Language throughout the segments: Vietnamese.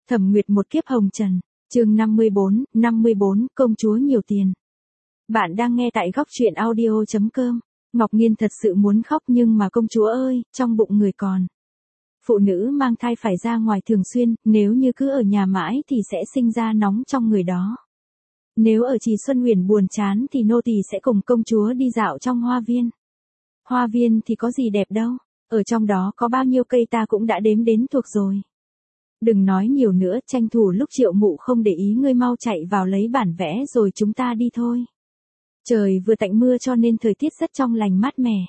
Thẩm Nguyệt một kiếp hồng trần, chương 54, công chúa nhiều tiền. Bạn đang nghe tại góc truyện audio.com. Ngọc Nghiên thật sự muốn khóc nhưng mà công chúa ơi, trong bụng người còn. Phụ nữ mang thai phải ra ngoài thường xuyên, nếu như cứ ở nhà mãi thì sẽ sinh ra nóng trong người đó. Nếu ở Trì Xuân Huyền buồn chán thì nô tỳ sẽ cùng công chúa đi dạo trong hoa viên. Hoa viên thì có gì đẹp đâu, ở trong đó có bao nhiêu cây ta cũng đã đếm đến thuộc rồi. Đừng nói nhiều nữa, tranh thủ lúc Triệu Mụ không để ý ngươi mau chạy vào lấy bản vẽ rồi chúng ta đi thôi. Trời vừa tạnh mưa cho nên thời tiết rất trong lành mát mẻ.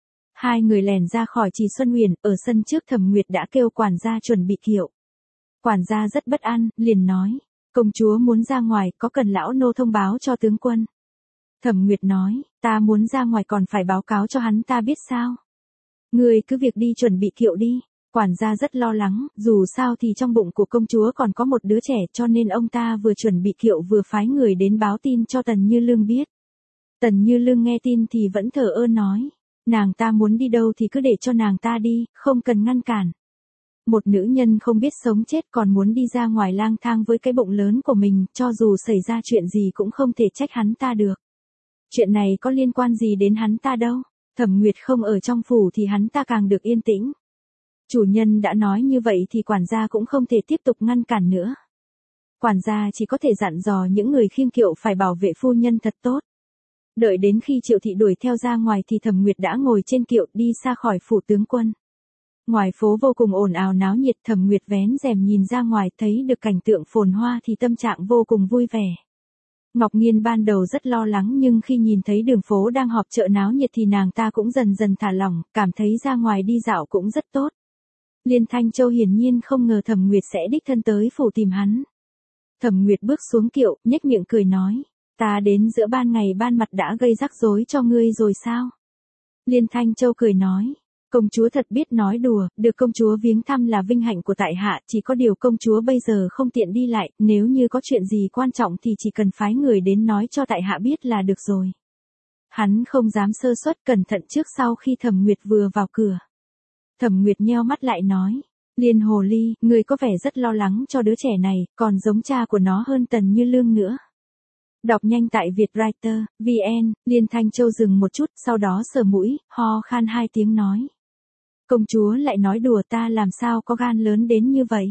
Hai người lèn ra khỏi Trì Xuân Huyền, ở sân trước Thẩm Nguyệt đã kêu quản gia chuẩn bị kiệu. Quản gia rất bất an, liền nói, công chúa muốn ra ngoài, có cần lão nô thông báo cho tướng quân? Thẩm Nguyệt nói, ta muốn ra ngoài còn phải báo cáo cho hắn ta biết sao? Ngươi cứ việc đi chuẩn bị kiệu đi. Quản gia rất lo lắng, dù sao thì trong bụng của công chúa còn có một đứa trẻ cho nên ông ta vừa chuẩn bị kiệu vừa phái người đến báo tin cho Tần Như Lương biết. Tần Như Lương nghe tin thì vẫn thờ ơ nói, nàng ta muốn đi đâu thì cứ để cho nàng ta đi, không cần ngăn cản. Một nữ nhân không biết sống chết còn muốn đi ra ngoài lang thang với cái bụng lớn của mình, cho dù xảy ra chuyện gì cũng không thể trách hắn ta được. Chuyện này có liên quan gì đến hắn ta đâu, Thẩm Nguyệt không ở trong phủ thì hắn ta càng được yên tĩnh. Chủ nhân đã nói như vậy thì quản gia cũng không thể tiếp tục ngăn cản nữa. Quản gia chỉ có thể dặn dò những người khiêng kiệu phải bảo vệ phu nhân thật tốt. Đợi đến khi Triệu thị đuổi theo ra ngoài thì Thẩm Nguyệt đã ngồi trên kiệu đi xa khỏi phủ tướng quân. Ngoài phố vô cùng ồn ào náo nhiệt, Thẩm Nguyệt vén rèm nhìn ra ngoài thấy được cảnh tượng phồn hoa thì tâm trạng vô cùng vui vẻ. Ngọc Nghiên ban đầu rất lo lắng nhưng khi nhìn thấy đường phố đang họp chợ náo nhiệt thì nàng ta cũng dần dần thả lỏng, cảm thấy ra ngoài đi dạo cũng rất tốt. Liên Thanh Châu hiển nhiên không ngờ Thẩm Nguyệt sẽ đích thân tới phủ tìm hắn. Thẩm Nguyệt bước xuống kiệu, nhếch miệng cười nói, ta đến giữa ban ngày ban mặt đã gây rắc rối cho ngươi rồi sao? Liên Thanh Châu cười nói, công chúa thật biết nói đùa, được công chúa viếng thăm là vinh hạnh của tại hạ, chỉ có điều công chúa bây giờ không tiện đi lại, nếu như có chuyện gì quan trọng thì chỉ cần phái người đến nói cho tại hạ biết là được rồi. Hắn không dám sơ suất, cẩn thận trước sau khi Thẩm Nguyệt vừa vào cửa. Thẩm Nguyệt nheo mắt lại nói, Liên hồ ly, ngươi có vẻ rất lo lắng cho đứa trẻ này, còn giống cha của nó hơn Tần Như Lương nữa. Đọc nhanh tại Vietwriter, VN, Liên Thanh Châu dừng một chút, sau đó sờ mũi, ho khan 2 tiếng nói. Công chúa lại nói đùa, ta làm sao có gan lớn đến như vậy?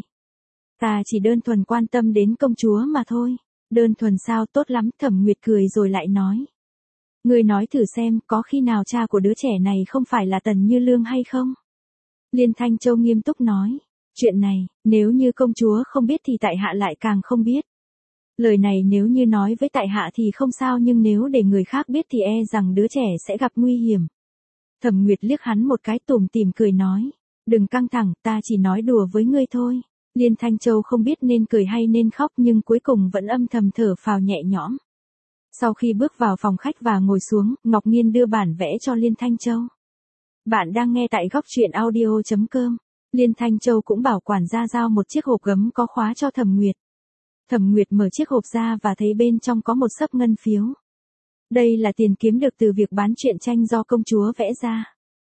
Ta chỉ đơn thuần quan tâm đến công chúa mà thôi. Đơn thuần sao, tốt lắm, Thẩm Nguyệt cười rồi lại nói. Ngươi nói thử xem, có khi nào cha của đứa trẻ này không phải là Tần Như Lương hay không? Liên Thanh Châu nghiêm túc nói, chuyện này, nếu như công chúa không biết thì tại hạ lại càng không biết. Lời này nếu như nói với tại hạ thì không sao nhưng nếu để người khác biết thì e rằng đứa trẻ sẽ gặp nguy hiểm. Thẩm Nguyệt liếc hắn một cái tủm tỉm cười nói, đừng căng thẳng, ta chỉ nói đùa với ngươi thôi. Liên Thanh Châu không biết nên cười hay nên khóc nhưng cuối cùng vẫn âm thầm thở phào nhẹ nhõm. Sau khi bước vào phòng khách và ngồi xuống, Ngọc Nghiên đưa bản vẽ cho Liên Thanh Châu. Bạn đang nghe tại góc truyện audio.com. Liên Thanh Châu cũng bảo quản gia giao một chiếc hộp gấm có khóa cho Thẩm Nguyệt. Thẩm Nguyệt mở chiếc hộp ra và thấy bên trong có một xấp ngân phiếu. Đây là tiền kiếm được từ việc bán truyện tranh do công chúa vẽ ra.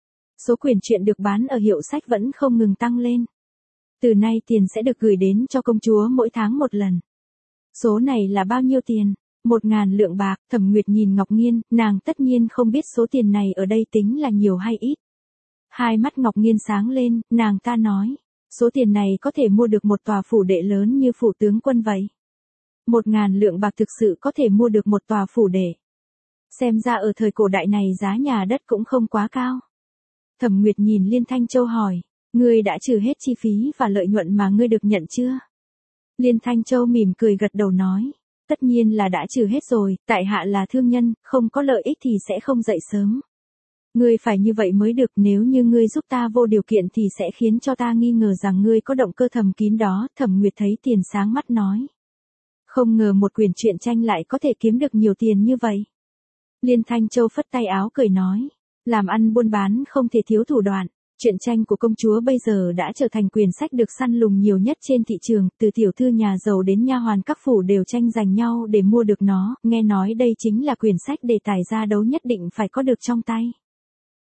Số quyển truyện được bán ở hiệu sách vẫn không ngừng tăng lên. Từ nay tiền sẽ được gửi đến cho công chúa mỗi tháng một lần. Số này là bao nhiêu tiền? 1.000 lượng bạc. Thẩm Nguyệt nhìn Ngọc Nghiên, nàng tất nhiên không biết số tiền này ở đây tính là nhiều hay ít. Hai mắt Ngọc Nghiên sáng lên, nàng ta nói, số tiền này có thể mua được một tòa phủ đệ lớn như phủ tướng quân vậy. 1.000 lượng bạc thực sự có thể mua được một tòa phủ đệ. Xem ra ở thời cổ đại này giá nhà đất cũng không quá cao. Thẩm Nguyệt nhìn Liên Thanh Châu hỏi, ngươi đã trừ hết chi phí và lợi nhuận mà ngươi được nhận chưa? Liên Thanh Châu mỉm cười gật đầu nói, tất nhiên là đã trừ hết rồi, tại hạ là thương nhân, không có lợi ích thì sẽ không dậy sớm. Ngươi phải như vậy mới được, nếu như ngươi giúp ta vô điều kiện thì sẽ khiến cho ta nghi ngờ rằng ngươi có động cơ thầm kín đó. Thẩm Nguyệt thấy tiền sáng mắt nói, không ngờ một quyển truyện tranh lại có thể kiếm được nhiều tiền như vậy. Liên Thanh Châu phất tay áo cười nói, làm ăn buôn bán không thể thiếu thủ đoạn. Truyện tranh của công chúa bây giờ đã trở thành quyển sách được săn lùng nhiều nhất trên thị trường, từ tiểu thư nhà giàu đến nha hoàn các phủ đều tranh giành nhau để mua được nó, nghe nói đây chính là quyển sách đề tài gia đấu nhất định phải có được trong tay.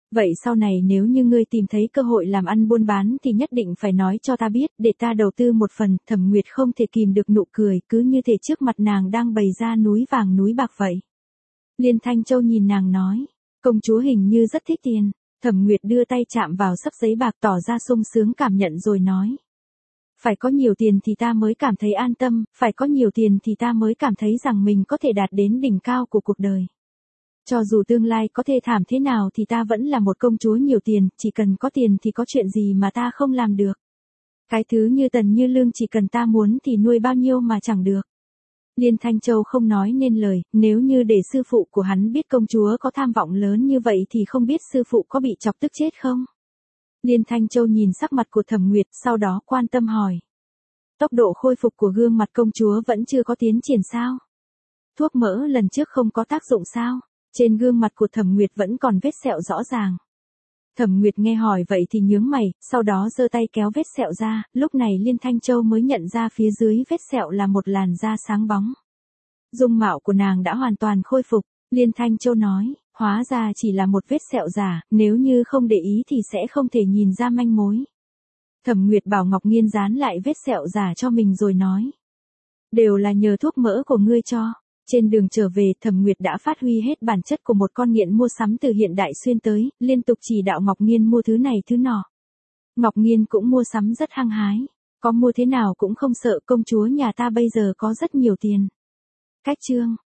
Vậy sau này nếu như ngươi tìm thấy cơ hội làm ăn buôn bán thì nhất định phải nói cho ta biết để ta đầu tư một phần. Thẩm Nguyệt không thể kìm được nụ cười, cứ như thể trước mặt nàng đang bày ra núi vàng núi bạc vậy. Liên Thanh Châu nhìn nàng nói, công chúa hình như rất thích tiền. Thẩm Nguyệt đưa tay chạm vào xấp giấy bạc tỏ ra sung sướng cảm nhận rồi nói. Phải có nhiều tiền thì ta mới cảm thấy an tâm, phải có nhiều tiền thì ta mới cảm thấy rằng mình có thể đạt đến đỉnh cao của cuộc đời. Cho dù tương lai có thê thảm thế nào thì ta vẫn là một công chúa nhiều tiền, chỉ cần có tiền thì có chuyện gì mà ta không làm được. Cái thứ như Tần Như Lương chỉ cần ta muốn thì nuôi bao nhiêu mà chẳng được. Liên Thanh Châu không nói nên lời, nếu như để sư phụ của hắn biết công chúa có tham vọng lớn như vậy thì không biết sư phụ có bị chọc tức chết không? Liên Thanh Châu nhìn sắc mặt của Thẩm Nguyệt, sau đó quan tâm hỏi. Tốc độ khôi phục của gương mặt công chúa vẫn chưa có tiến triển sao? Thuốc mỡ lần trước không có tác dụng sao? Trên gương mặt của Thẩm Nguyệt vẫn còn vết sẹo rõ ràng. Thẩm Nguyệt nghe hỏi vậy thì nhướng mày, sau đó giơ tay kéo vết sẹo ra, lúc này Liên Thanh Châu mới nhận ra phía dưới vết sẹo là một làn da sáng bóng. Dung mạo của nàng đã hoàn toàn khôi phục, Liên Thanh Châu nói, hóa ra chỉ là một vết sẹo giả, nếu như không để ý thì sẽ không thể nhìn ra manh mối. Thẩm Nguyệt bảo Ngọc Nghiên dán lại vết sẹo giả cho mình rồi nói. Đều là nhờ thuốc mỡ của ngươi cho. Trên đường trở về, Thẩm Nguyệt đã phát huy hết bản chất của một con nghiện mua sắm từ hiện đại xuyên tới, liên tục chỉ đạo Ngọc Nghiên mua thứ này thứ nọ. Ngọc Nghiên cũng mua sắm rất hăng hái, có mua thế nào cũng không sợ, công chúa nhà ta bây giờ có rất nhiều tiền. Cách chương